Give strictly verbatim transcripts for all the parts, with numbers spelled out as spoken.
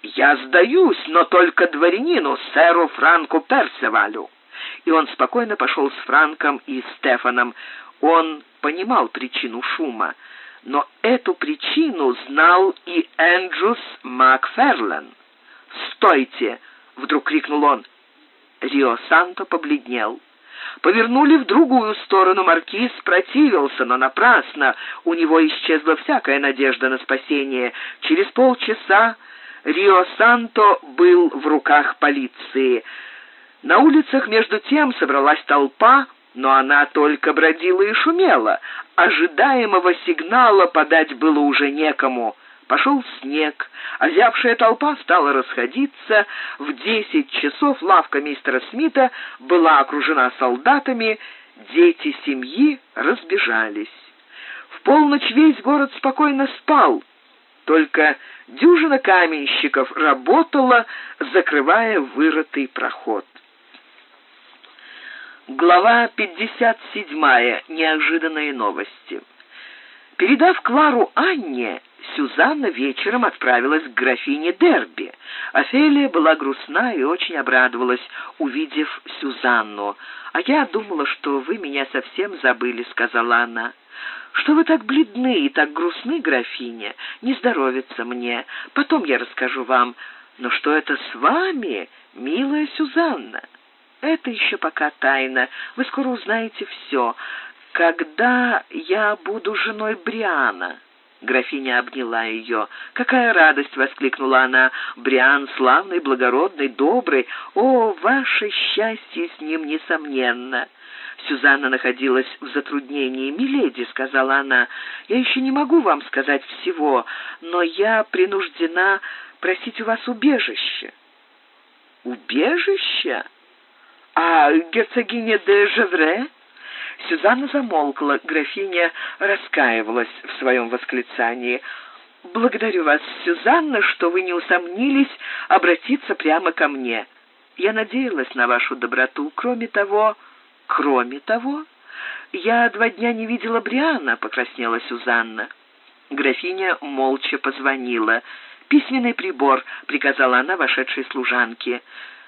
«Я сдаюсь, но только дворянину, сэру Франку Персевалю». И он спокойно пошел с Франком и Стефаном. Он понимал причину шума, но эту причину знал и Эндрюс Макферлен. «Стойте!» — вдруг крикнул он. Рио Санто побледнел. Повернули в другую сторону. Маркиз противился, но напрасно. У него исчезла всякая надежда на спасение. Через полчаса Рио Санто был в руках полиции. На улицах между тем собралась толпа, но она только бродила и шумела. Ожидаемого сигнала подать было уже некому. Пошел снег, озябшая толпа стала расходиться. В десять часов лавка мистера Смита была окружена солдатами, дети семьи разбежались. В полночь весь город спокойно спал, только дюжина каменщиков работала, закрывая вырытый проход. Глава пятьдесят седьмая. Неожиданные новости. Передав Клару Анне, Сюзанна вечером отправилась к графине Дерби. Офелия была грустна и очень обрадовалась, увидев Сюзанну. «А я думала, что вы меня совсем забыли», — сказала она. «Что вы так бледны и так грустны, графиня? Не здоровится мне. Потом я расскажу вам. Но что это с вами, милая Сюзанна?» «Это еще пока тайна. Вы скоро узнаете все. Когда я буду женой Бриана?» Графиня обняла ее. «Какая радость!» — воскликнула она. «Бриан славный, благородный, добрый. О, ваше счастье с ним несомненно!» Сюзанна находилась в затруднении. «Миледи», — сказала она, — «я еще не могу вам сказать всего, но я принуждена просить у вас убежище». «Убежище? А герцогиня де Жевре?» Сюзанна замолкла. Графиня раскаивалась в своем восклицании. «Благодарю вас, Сюзанна, что вы не усомнились обратиться прямо ко мне. Я надеялась на вашу доброту. Кроме того...» «Кроме того...» «Я два дня не видела Бриана», — покраснела Сюзанна. Графиня молча позвонила. «Письменный прибор», — приказала она вошедшей служанке.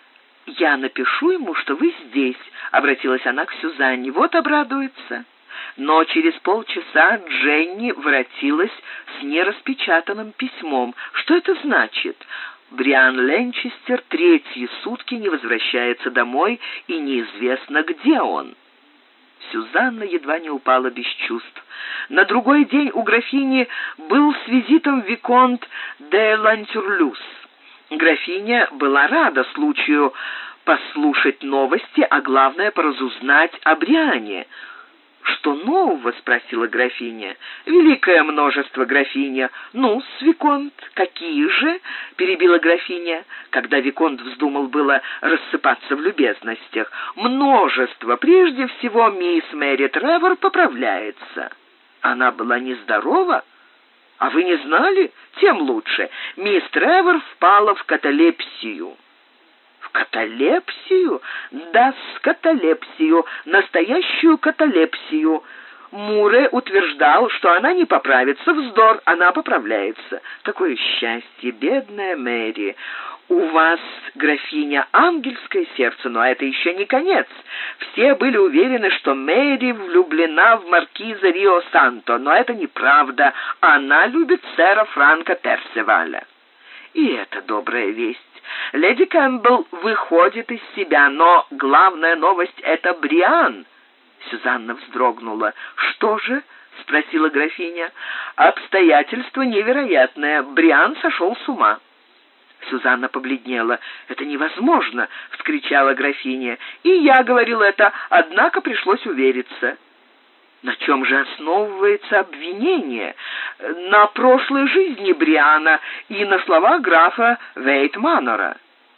«Я напишу ему, что вы здесь», — обратилась она к Сюзанне. «Вот обрадуется». Но через полчаса Дженни воротилась с нераспечатанным письмом. Что это значит? Бриан Ленчестер третьи сутки не возвращается домой, и неизвестно, где он. Сюзанна едва не упала без чувств. На другой день у графини был с визитом виконт де Лантюрлюс. Графиня была рада случаю послушать новости, а главное поразузнать о Бриане. «Что нового?» — спросила графиня. «Великое множество, графиня». «Ну, виконт, какие же?» — перебила графиня, когда виконт вздумал было рассыпаться в любезностях. «Множество. Прежде всего, мисс Мэри Тревор поправляется». «Она была нездорова? А вы не знали? Тем лучше. Мисс Тревор впала в каталепсию». «В каталепсию?» «Да, с каталепсию, настоящую каталепсию. Муре утверждал, что она не поправится. Вздор, она поправляется». «Какое счастье, бедная Мэри! У вас, графиня, ангельское сердце, но это еще не конец. Все были уверены, что Мэри влюблена в маркиза Рио Санто, но это неправда. Она любит сэра Франка Персеваля». И это добрая весть. Леди Кэмпбелл выходит из себя, но главная новость — это Бриан. Сюзанна вздрогнула. «Что же?» — спросила графиня. «Обстоятельство невероятное. Бриан сошел с ума». Сюзанна побледнела. «Это невозможно!» — вскричала графиня. «И я говорил это, однако пришлось увериться». «На чем же основывается обвинение?» «На прошлой жизни Бриана и на словах графа Вейтманора».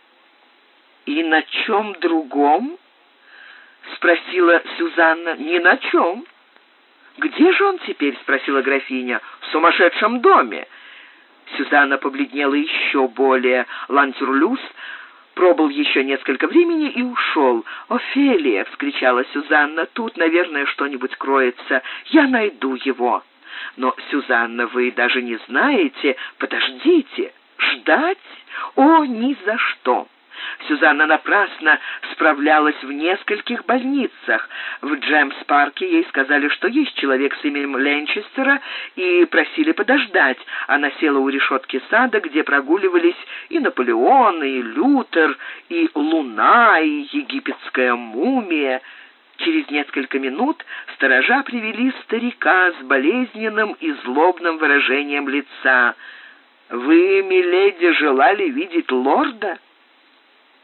«И на чем другом?» — спросила Сюзанна. «Ни на чем». «Где же он теперь?» — спросила графиня. «В сумасшедшем доме». Сюзанна побледнела еще более. Лантюрлюс пробыл еще несколько времени и ушел. «Офелия!» — вскричала Сюзанна. «Тут, наверное, что-нибудь кроется. Я найду его». «Но, Сюзанна, вы даже не знаете...» «Подождите! Ждать? О, ни за что! Сюзанна напрасно справлялась в нескольких больницах. В Джемс-парке ей сказали, что есть человек с именем Ленчестера, и просили подождать. Она села у решетки сада, где прогуливались и Наполеон, и Лютер, и Луна, и египетская мумия. Через несколько минут сторожа привели старика с болезненным и злобным выражением лица. «Вы, миледи, желали видеть лорда?»